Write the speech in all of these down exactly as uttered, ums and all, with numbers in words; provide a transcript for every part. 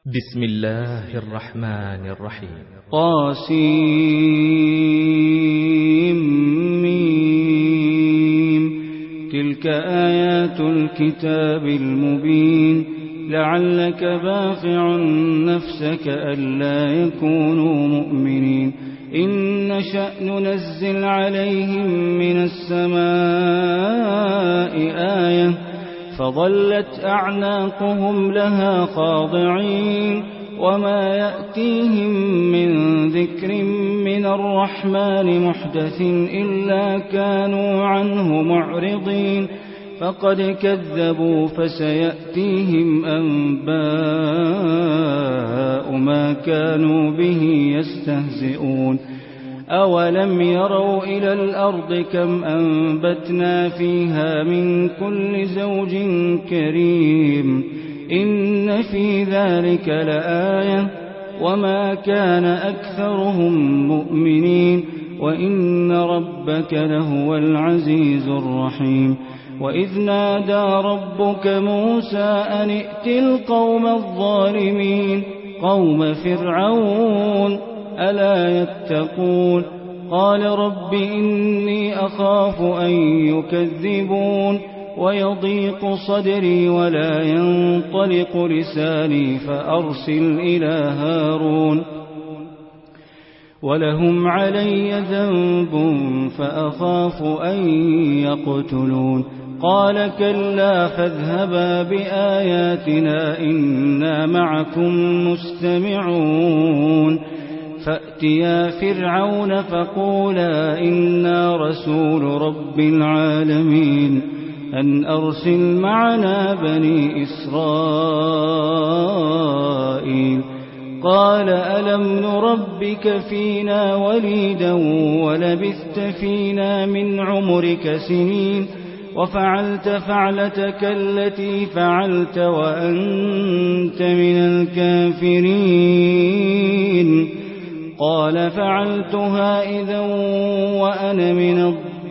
بسم الله الرحمن الرحيم. طاسيم. تلك آيات الكتاب المبين. لعلك باخع نفسك ألا يكونوا مؤمنين. إن نشأ ننزل عليهم من السماء آية فظلت أعناقهم لها خاضعين وما يأتيهم من ذكر من الرحمن محدث إلا كانوا عنه معرضين. فقد كذبوا فسيأتيهم أنباء ما كانوا به يستهزئون. أولم يروا إلى الأرض كم أنبتنا فيها من كل زوج كريم إن في ذلك لآية وما كان أكثرهم مؤمنين وإن ربك لهو العزيز الرحيم. وإذ نادى ربك موسى أن ائت القوم الظالمين قوم فرعون ألا يتقون. قال رب إني أخاف أن يكذبون ويضيق صدري ولا ينطلق لساني فأرسل إلى هارون ولهم علي ذنب فأخاف أن يقتلون. قال كلا فاذهبا بآياتنا إنا معكم مستمعون. فأتيا فرعون فقولا إنا رسول رب العالمين أن أرسل معنا بني إسرائيل. قال ألم نربك فينا وليدا ولبثت فينا من عمرك سنين وفعلت فعلتك التي فعلت وأنت من الكافرين. قال فعلتها إذا وأنا من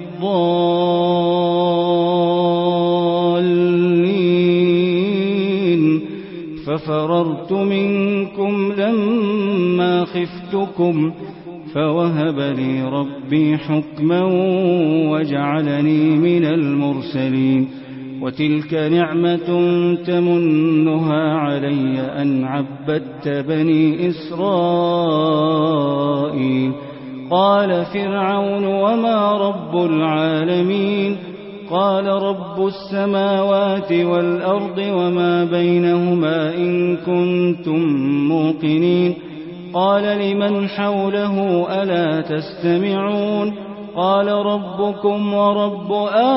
الضالين ففررت منكم لما خفتكم فوهب لي ربي حكما وجعلني من المرسلين. وتلك نعمة تمنها علي أن عبدت بني إسرائيل. قال فرعون وما رب العالمين. قال رب السماوات والأرض وما بينهما إن كنتم موقنين. قال لمن حوله ألا تستمعون. قال ربكم ورب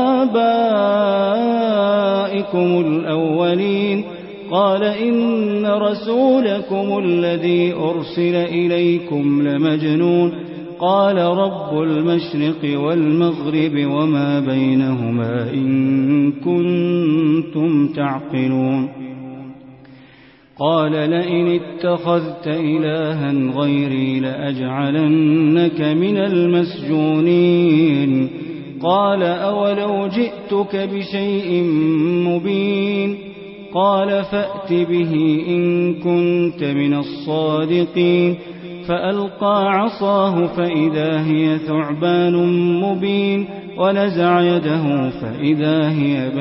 آبائكم الأولين. قال إن رسولكم الذي أرسل إليكم لمجنون. قال رب المشرق والمغرب وما بينهما إن كنتم تعقلون. قال لئن اتخذت إلها غيري لأجعلنك من المسجونين. قال أولو جئتك بشيء مبين. قال فأت به إن كنت من الصادقين. فألقى عصاه فإذا هي ثعبان مبين ونزع يده فإذا هي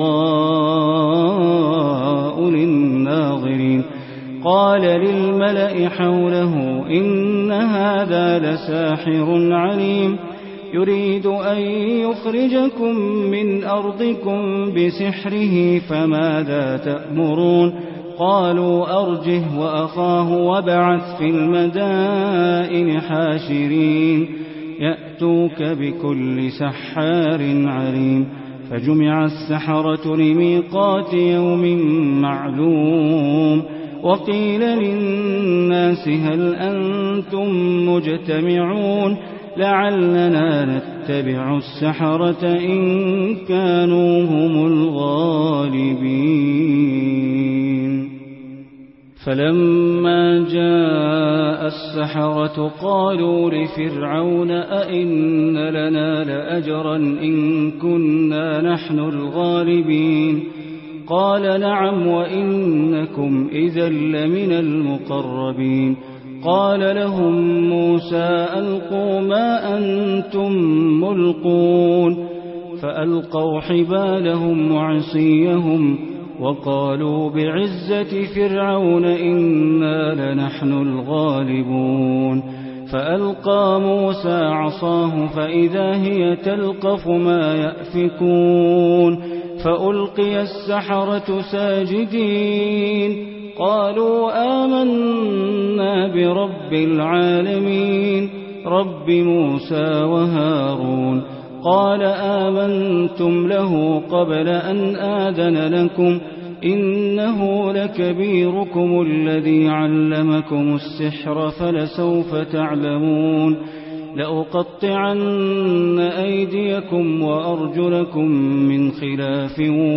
بيضاء للناظرين. قال للملأ حوله إن هذا لساحر عليم يريد أن يخرجكم من أرضكم بسحره فماذا تأمرون. قالوا أرجه وأخاه وابعث في المدائن حاشرين يأتوك بكل سحار عليم. فجمع السحرة لميقات يوم معلوم. وقيل للناس هل أنتم مجتمعون لعلنا نتبع السحرة إن كانوا هم الغالبين. فلما جاء السحرة قالوا لفرعون أئن لنا لأجرا إن كنا نحن الغالبين. قال نعم وإنكم إذا لمن المقربين قال لهم موسى ألقوا ما أنتم ملقون فألقوا حبالهم وعصيهم وقالوا بعزة فرعون إنا لنحن الغالبون فألقى موسى عصاه فإذا هي تلقف ما يأفكون فألقي السحرة ساجدين قالوا آمنا برب العالمين رب موسى وهارون قال آمنتم له قبل أن آذن لكم إنه لكبيركم الذي علمكم السحر فلسوف تعلمون لأقطعن أيديكم وأرجلكم من خلاف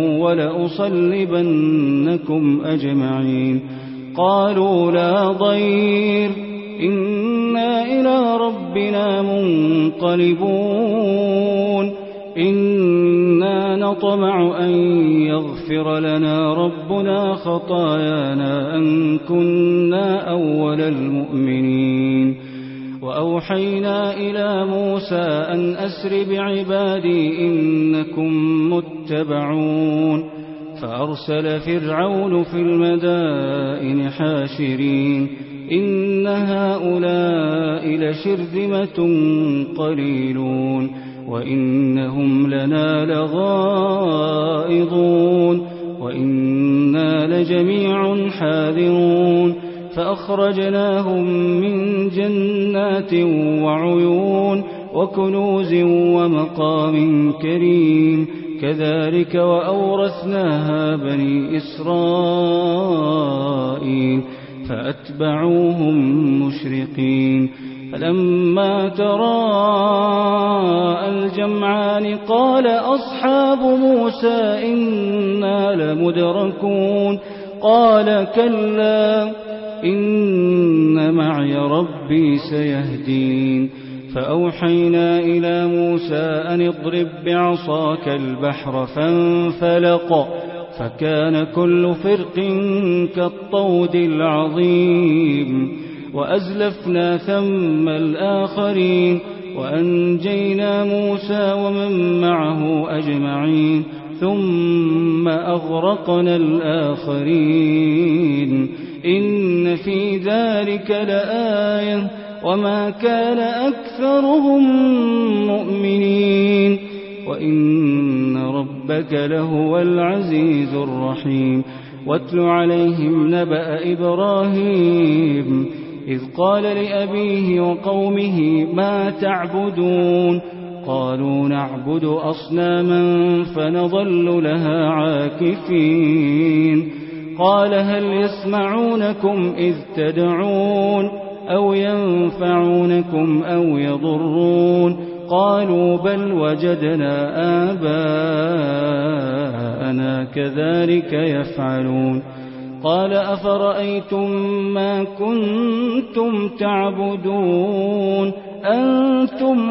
ولأصلبنكم أجمعين قالوا لا ضير إنا إلى ربنا منقلبون إنا نطمع أن يغفر لنا ربنا خطايانا أن كنا أول المؤمنين وأوحينا إلى موسى أن أسر بعبادي إنكم متبعون فأرسل فرعون في المدائن حاشرين إن هؤلاء لشرذمة قليلون وإنهم لنا لغائظون وإنا لجميع حاذرون فأخرجناهم من جنات وعيون وكنوز ومقام كريم كذلك وأورثناها بني إسرائيل فأتبعوهم مشرقين فلما تراءى الجمعان قال أصحاب موسى إنا لمدركون قال كلا إن معي ربي سيهدين فأوحينا إلى موسى أن اضرب بعصاك البحر فانفلق فكان كل فرق كالطود العظيم وأزلفنا ثم الآخرين وأنجينا موسى ومن معه أجمعين ثم أغرقنا الآخرين إن في ذلك لآية وما كان أكثرهم مؤمنين وإن ربك لهو العزيز الرحيم واتل عليهم نبأ إبراهيم إذ قال لأبيه وقومه ما تعبدون قالوا نعبد أصناما فنظل لها عاكفين قال هل يسمعونكم إذ تدعون أو ينفعونكم أو يضرون قالوا بل وجدنا آباءنا كذلك يفعلون قال أفرأيتم ما كنتم تعبدون أنتم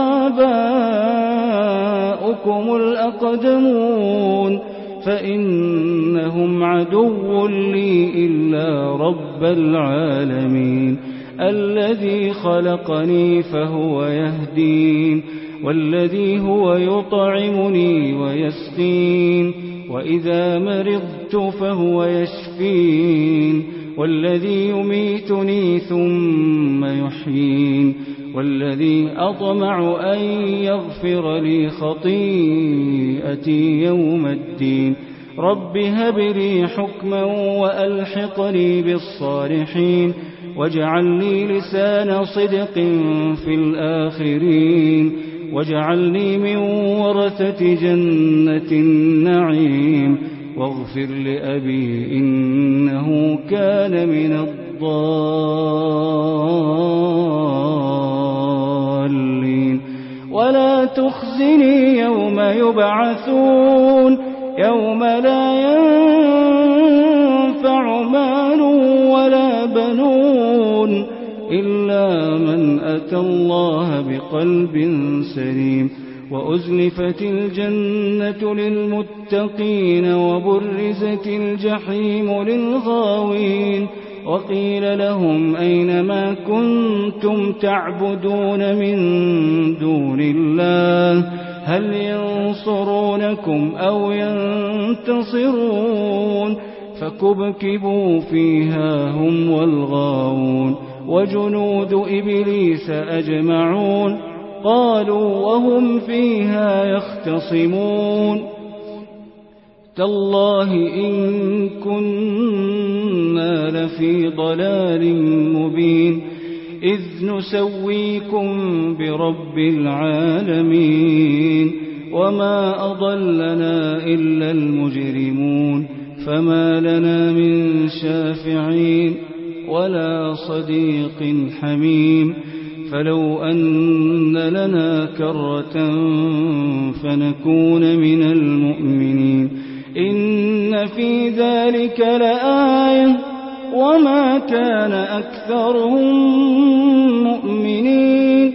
وآباؤكم الأقدمون فإنهم عدو لي إلا رب العالمين الذي خلقني فهو يهدين والذي هو يطعمني ويسقين وإذا مرضت فهو يشفين والذي يميتني ثم يحيين والذي أطمع أن يغفر لي خطيئتي يوم الدين رب هب لي حكما وألحقني بالصالحين واجعل لي لسان صدق في الآخرين واجعلني من ورثة جنة النعيم واغفر لأبي إنه كان من الضالين ولا تخزني يوم يبعثون يوم لا ينفع مال ولا بنون إلا من أتى الله بقلب سليم وأزلفت الجنة للمتقين وبرزت الجحيم للغاوين وقيل لهم أين ما كنتم تعبدون من دون الله هل ينصرونكم أو ينتصرون فكبكبوا فيها هم والغاوون وجنود إبليس أجمعون قالوا وهم فيها يختصمون تالله إن كنا لفي ضلال مبين إذ نسويكم برب العالمين وما أضلنا إلا المجرمون فما لنا من شافعين ولا صديق حميم فلو أن لنا كرة فنكون من المؤمنين إن في ذلك لآية وما كان أكثرهم مؤمنين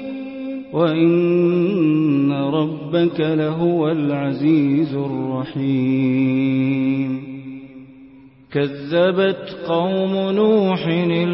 وإن ربك لهو العزيز الرحيم كذبت قوم نوح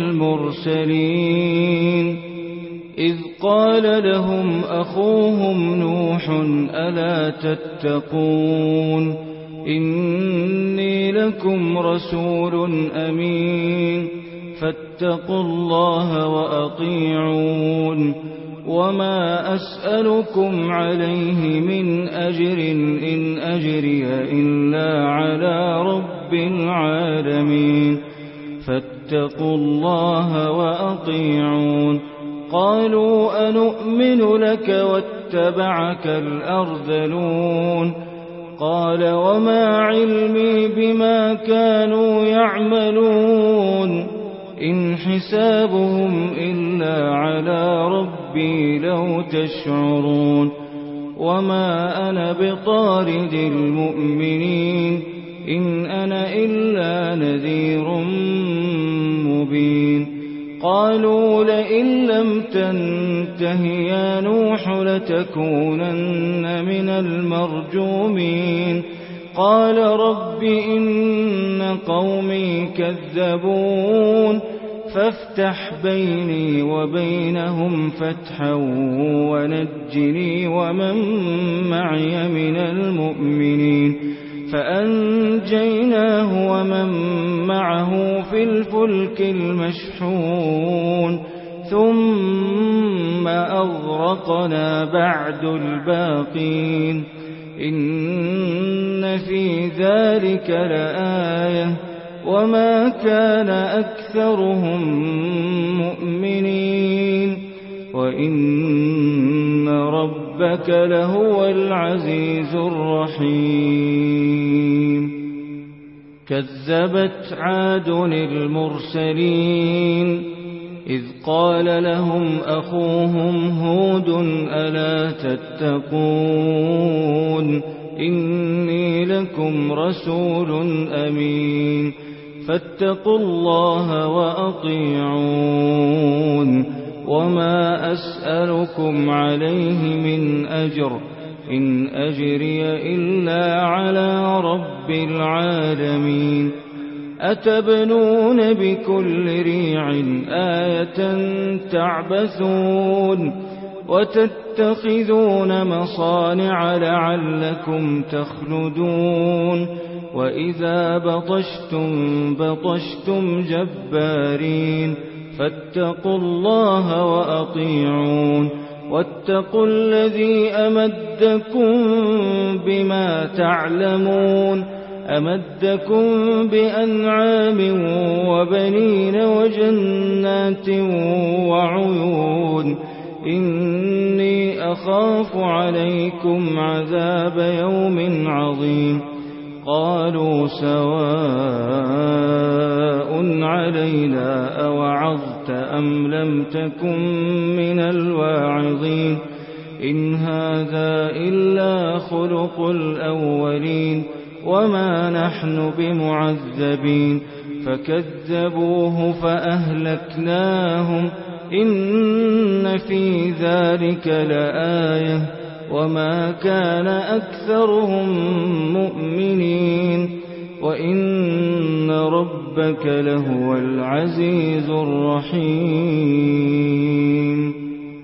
المرسلين إذ قال لهم أخوهم نوح ألا تتقون إني لكم رسول أمين فاتقوا الله وأطيعون وما أسألكم عليه من أجر إن أجري إلا على رب العالمين فاتقوا الله وأطيعون قالوا أنؤمن لك واتبعك الأرذلون قال وما علمي بما كانوا يعملون إن حسابهم إلا على ربي لو تشعرون وما أنا بطارد المؤمنين إن أنا إلا نذير مبين قالوا لئن لم تنته يا نوح لتكونن من المرجومين قال رب إن قومي كذبون فافتح بيني وبينهم فتحا ونجني ومن معي من المؤمنين فأنجيناه ومن معه في الفلك المشحون ثم أغرقنا بعد الباقين إن في ذلك لآية وما كان أكثرهم مؤمنين وإن ربك لهو العزيز الرحيم كذبت عاد المرسلين إذ قال لهم أخوهم هود ألا تتقون إني لكم رسول أمين فاتقوا الله وأطيعون وما أسألكم عليه من أجر إن أجري إلا على رب العالمين أتبنون بكل ريع آية تعبثون وتتخذون مصانع لعلكم تخلدون وإذا بطشتم بطشتم جبارين فاتقوا الله وأطيعون واتقوا الذي أمدكم بما تعلمون أمدكم بأنعام وبنين وجنات وعيون إني أخاف عليكم عذاب يوم عظيم قالوا سواء علينا أوعظت أم لم تكن من الواعظين إن هذا إلا خلق الأولين وما نحن بمعذبين فكذبوه فأهلكناهم إن في ذلك لآية وما كان أكثرهم مؤمنين وإن ربك لهو العزيز الرحيم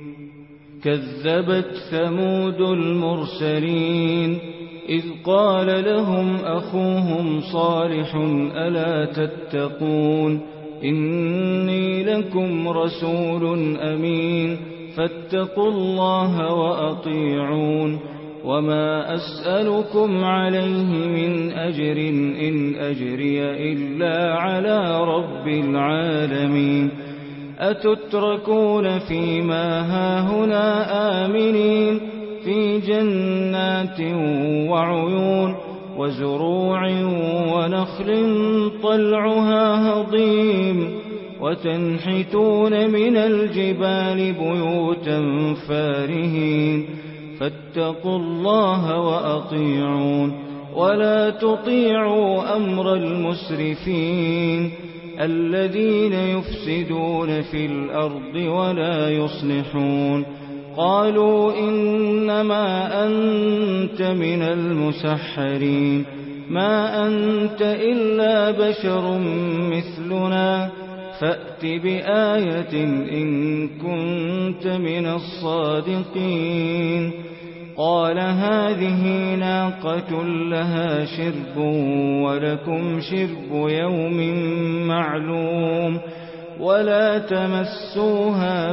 كذبت ثمود المرسلين إذ قال لهم أخوهم صالح ألا تتقون إني لكم رسول أمين فاتقوا الله وأطيعون وما أسألكم عليه من أجر إن أجري إلا على رب العالمين أتتركون فيما هاهنا آمنين في جنات وعيون وزروع ونخل طلعها هضيم وتنحتون من الجبال بيوتا فارهين فاتقوا الله وأطيعون ولا تطيعوا أمر المسرفين الذين يفسدون في الأرض ولا يصلحون قالوا إنما أنت من المسحرين ما أنت إلا بشر مثلنا فأت بآية إن كنت من الصادقين قال هذه ناقة لها شرب ولكم شرب يوم معلوم ولا تمسوها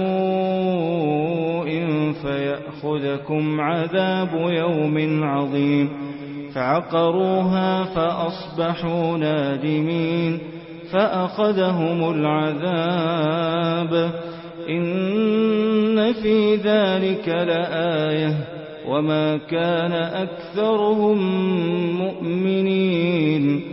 بسوء فيأخذكم عذاب يوم عظيم فعقروها فأصبحوا نادمين فأخذهم العذاب إن في ذلك لآية وما كان أكثرهم مؤمنين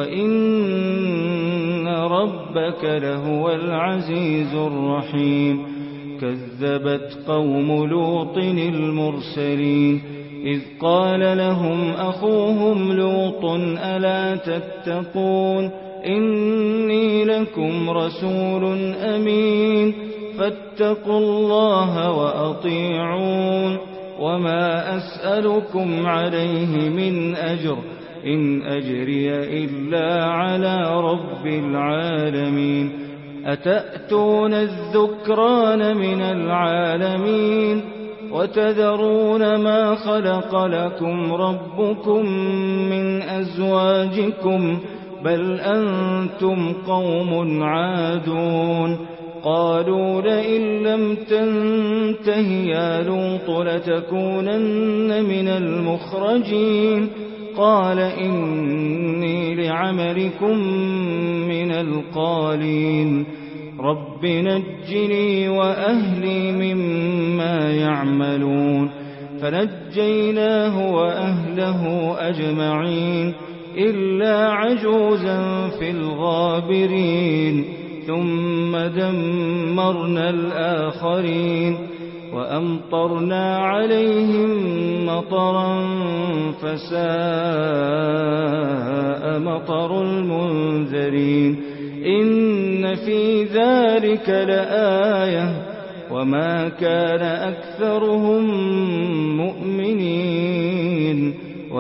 وإن ربك لهو العزيز الرحيم كذبت قوم لوط المرسلين إذ قال لهم أخوهم لوط ألا تتقون إني لكم رسول أمين فاتقوا الله وأطيعون وما أسألكم عليه من أجر إن أجري إلا على رب العالمين أتأتون الذكران من العالمين وتذرون ما خلق لكم ربكم من أزواجكم بل أنتم قوم عادون قالوا لئن لم تنته يا لوط لتكونن من المخرجين قال إني لعملكم من القالين رب نجني وأهلي مما يعملون فنجيناه وأهله أجمعين إلا عجوزا في الغابرين ثم دمرنا الآخرين وأمطرنا عليهم مطرا فساء مطر المنذرين إن في ذلك لآية وما كان أكثرهم مؤمنين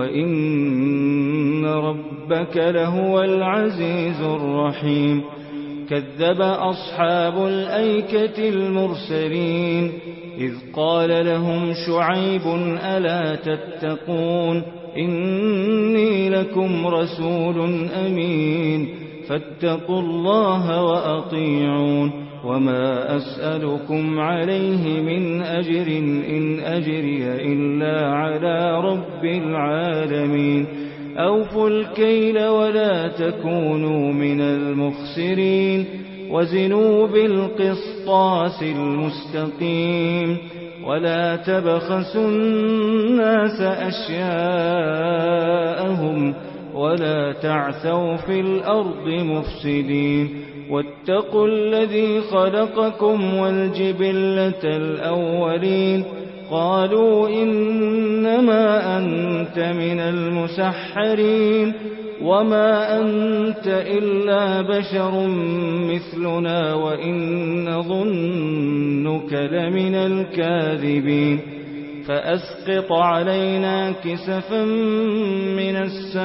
وإن ربك لهو العزيز الرحيم كذب أصحاب الأيكة المرسلين إذ قال لهم شعيب ألا تتقون إني لكم رسول أمين فاتقوا الله وأطيعون وما أسألكم عليه من أجر إن أجري إلا على رب العالمين أوفوا الكيل ولا تكونوا من المخسرين وزنوا بالقسطاس المستقيم ولا تبخسوا الناس أشياءهم ولا تعثوا في الأرض مفسدين واتقوا الذي خلقكم والجبلة الأولين قالوا إنما أنت من المسحرين وما أنت إلا بشر مثلنا وإن ظنك لمن الكاذبين فأسقط علينا كسفا من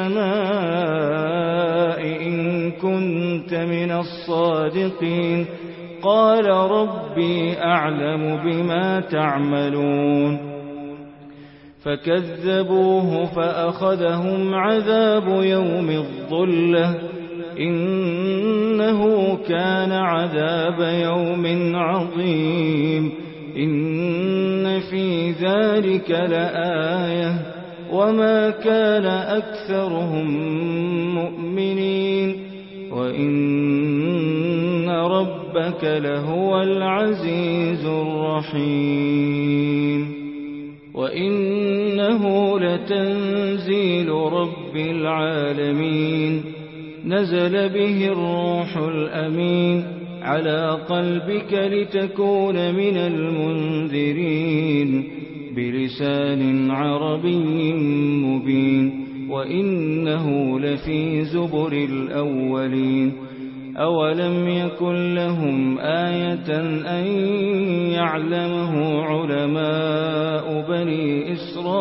السماء إن كنت من الصادقين قال ربي أعلم بما تعملون فكذبوه فأخذهم عذاب يوم الظلة إنه كان عذاب يوم عظيم إن في ذلك لآية وما كان أكثرهم مؤمنين وإن ربك لهو العزيز الرحيم وإنه لتنزيل رب العالمين نزل به الروح الأمين على قلبك لتكون من المنذرين بلسان عربي مبين وإنه لفي زبر الأولين أولم يكن لهم آية أن يعلمه علماء بني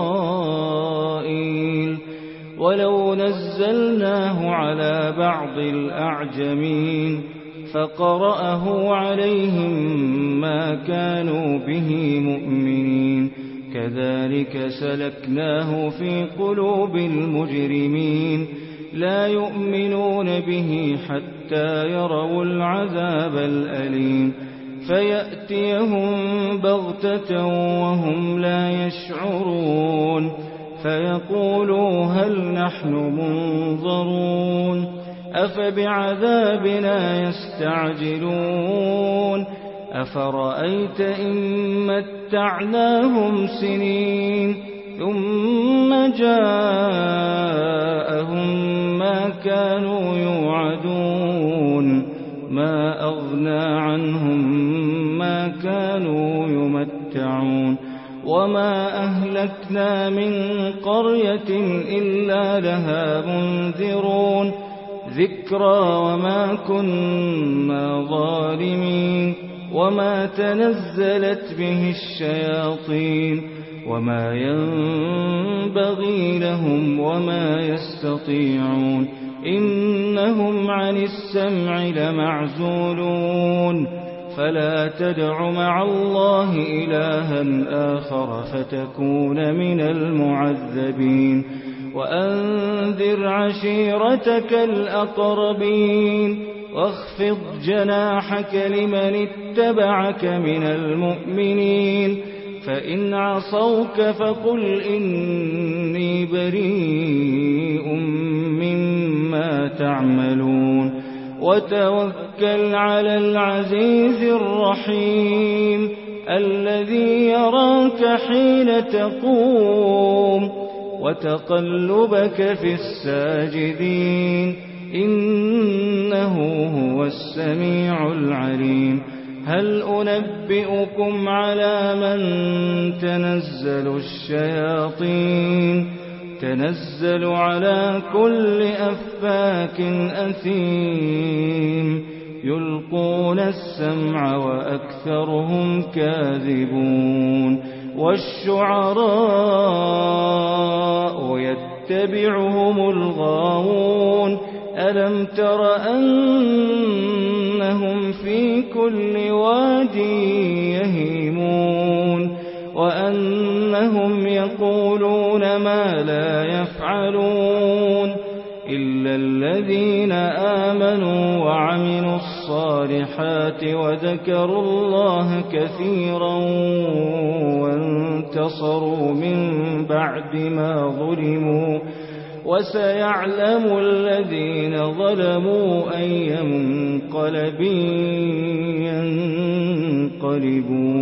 إسرائيل ولو نزلناه على بعض الأعجمين فقرأه عليهم ما كانوا به مؤمنين كذلك سلكناه في قلوب المجرمين لا يؤمنون به حتى يروا العذاب الأليم فيأتيهم بغتة وهم لا يشعرون فيقولوا هل نحن منظرون أفبعذابنا يستعجلون أفرأيت إن متعناهم سنين ثم جاءهم ما كانوا يوعدون ما أغنى عنهم ما كانوا يمتعون وما أهلكنا من قرية إلا لها منذرون ذكرى وما كنا ظالمين وما تنزلت به الشياطين وما ينبغي لهم وما يستطيعون إنهم عن السمع لمعزولون فلا تدع مع الله إلها آخر فتكون من المعذبين وأنذر عشيرتك الأقربين واخفض جناحك لمن اتبعك من المؤمنين فإن عصوك فقل إني بريء مما تعملون وتوكل على العزيز الرحيم الذي يراك حين تقوم وتقلبك في الساجدين إنه هو السميع العليم هل أنبئكم على من تنزل الشياطين تنزل على كل أفاك أثيم يلقون السمع وأكثرهم كاذبون والشعراء يتبعهم الغاوون ألم تر أنهم في كل واد يهيمون وأنهم يقولون ما لا يفعلون إلا الذين آمنوا وعملوا الصالحات وذكروا الله كثيرا وانتصروا من بعد ما ظلموا وسيعلم الذين ظلموا أي منقلب ينقلبون